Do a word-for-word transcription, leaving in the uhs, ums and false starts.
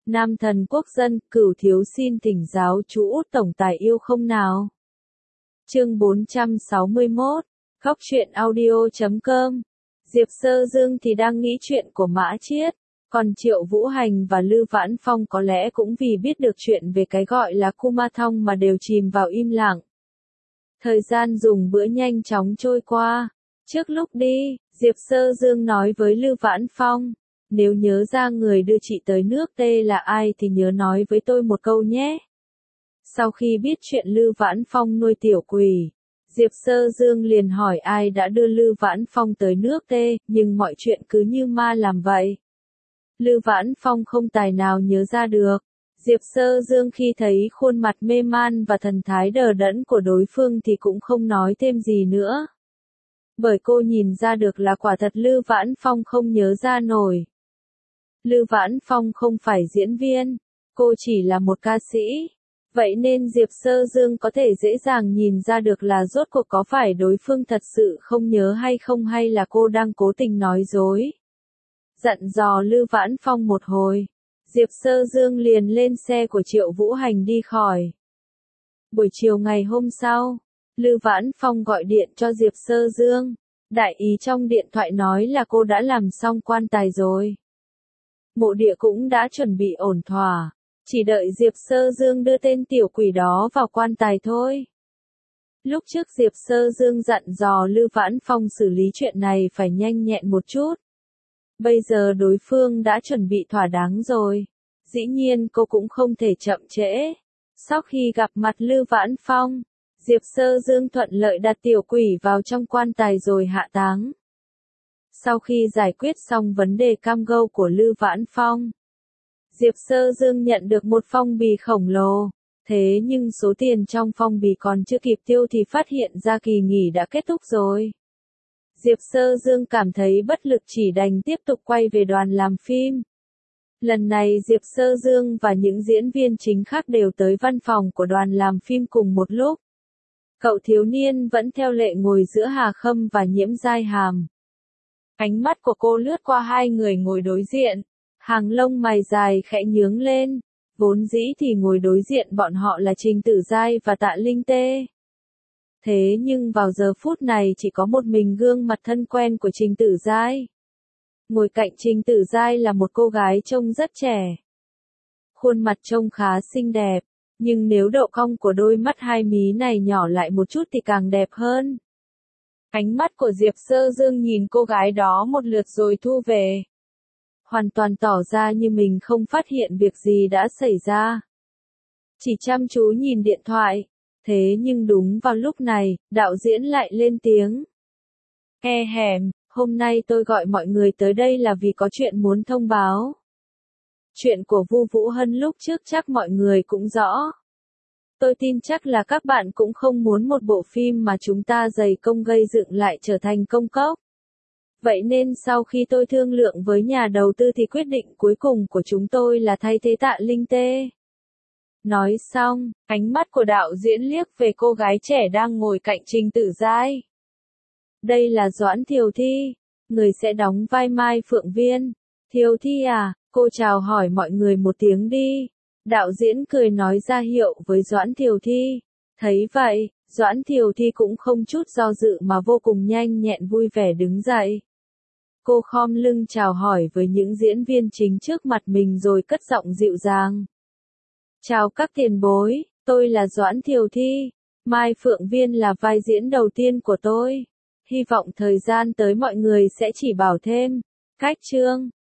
Nam thần quốc dân, Cửu thiếu xin thỉnh giáo chú Út tổng tài yêu không nào. Chương bốn trăm sáu mươi mốt, Góc truyện audio chấm com. Diệp Sơ Dương thì đang nghĩ chuyện của Mã Chiết, còn Triệu Vũ Hành và Lư Vãn Phong có lẽ cũng vì biết được chuyện về cái gọi là Kumathong mà đều chìm vào im lặng. Thời gian dùng bữa nhanh chóng trôi qua. Trước lúc đi, Diệp Sơ Dương nói với Lư Vãn Phong, nếu nhớ ra người đưa chị tới nước T là ai thì nhớ nói với tôi một câu nhé. Sau khi biết chuyện Lư Vãn Phong nuôi tiểu quỷ, Diệp Sơ Dương liền hỏi ai đã đưa Lư Vãn Phong tới nước T, nhưng mọi chuyện cứ như ma làm vậy. Lư Vãn Phong không tài nào nhớ ra được. Diệp Sơ Dương khi thấy khuôn mặt mê man và thần thái đờ đẫn của đối phương thì cũng không nói thêm gì nữa. Bởi cô nhìn ra được là quả thật Lư Vãn Phong không nhớ ra nổi. Lư Vãn Phong không phải diễn viên, cô chỉ là một ca sĩ. Vậy nên Diệp Sơ Dương có thể dễ dàng nhìn ra được là rốt cuộc có phải đối phương thật sự không nhớ hay không, hay là cô đang cố tình nói dối. Dặn dò Lư Vãn Phong một hồi, Diệp Sơ Dương liền lên xe của Triệu Vũ Hành đi khỏi. Buổi chiều ngày hôm sau, Lư Vãn Phong gọi điện cho Diệp Sơ Dương. Đại ý trong điện thoại nói là cô đã làm xong quan tài rồi. Mộ địa cũng đã chuẩn bị ổn thỏa, chỉ đợi Diệp Sơ Dương đưa tên tiểu quỷ đó vào quan tài thôi. Lúc trước Diệp Sơ Dương dặn dò Lư Vãn Phong xử lý chuyện này phải nhanh nhẹn một chút. Bây giờ đối phương đã chuẩn bị thỏa đáng rồi. Dĩ nhiên cô cũng không thể chậm trễ. Sau khi gặp mặt Lư Vãn Phong, Diệp Sơ Dương thuận lợi đặt tiểu quỷ vào trong quan tài rồi hạ táng. Sau khi giải quyết xong vấn đề cam go của Lư Vãn Phong, Diệp Sơ Dương nhận được một phong bì khổng lồ. Thế nhưng số tiền trong phong bì còn chưa kịp tiêu thì phát hiện ra kỳ nghỉ đã kết thúc rồi. Diệp Sơ Dương cảm thấy bất lực chỉ đành tiếp tục quay về đoàn làm phim. Lần này Diệp Sơ Dương và những diễn viên chính khác đều tới văn phòng của đoàn làm phim cùng một lúc. Cậu thiếu niên vẫn theo lệ ngồi giữa Hà Khâm và Nhiễm Giai Hàm. Ánh mắt của cô lướt qua hai người ngồi đối diện, hàng lông mày dài khẽ nhướng lên. Vốn dĩ thì ngồi đối diện bọn họ là Trình Tử Giai và Tạ Linh Tê. Thế nhưng vào giờ phút này chỉ có một mình gương mặt thân quen của Trình Tử Giai. Ngồi cạnh Trình Tử Giai là một cô gái trông rất trẻ. Khuôn mặt trông khá xinh đẹp, nhưng nếu độ cong của đôi mắt hai mí này nhỏ lại một chút thì càng đẹp hơn. Ánh mắt của Diệp Sơ Dương nhìn cô gái đó một lượt rồi thu về. Hoàn toàn tỏ ra như mình không phát hiện việc gì đã xảy ra. Chỉ chăm chú nhìn điện thoại. Thế nhưng đúng vào lúc này, đạo diễn lại lên tiếng. E hèm, hôm nay tôi gọi mọi người tới đây là vì có chuyện muốn thông báo. Chuyện của Vu Vũ Hân lúc trước chắc mọi người cũng rõ. Tôi tin chắc là các bạn cũng không muốn một bộ phim mà chúng ta dày công gây dựng lại trở thành công cốc. Vậy nên sau khi tôi thương lượng với nhà đầu tư thì quyết định cuối cùng của chúng tôi là thay thế Tạ Linh Tê. Nói xong, ánh mắt của đạo diễn liếc về cô gái trẻ đang ngồi cạnh Trình Tử Giai. Đây là Doãn Thiều Thi, người sẽ đóng vai Mai Phượng Viên. Thiều Thi à, cô chào hỏi mọi người một tiếng đi. Đạo diễn cười nói ra hiệu với Doãn Thiều Thi. Thấy vậy, Doãn Thiều Thi cũng không chút do dự mà vô cùng nhanh nhẹn vui vẻ đứng dậy. Cô khom lưng chào hỏi với những diễn viên chính trước mặt mình rồi cất giọng dịu dàng. Chào các tiền bối, tôi là Doãn Thiều Thi. Mai Phượng Viên là vai diễn đầu tiên của tôi. Hy vọng thời gian tới mọi người sẽ chỉ bảo thêm. Cách chương.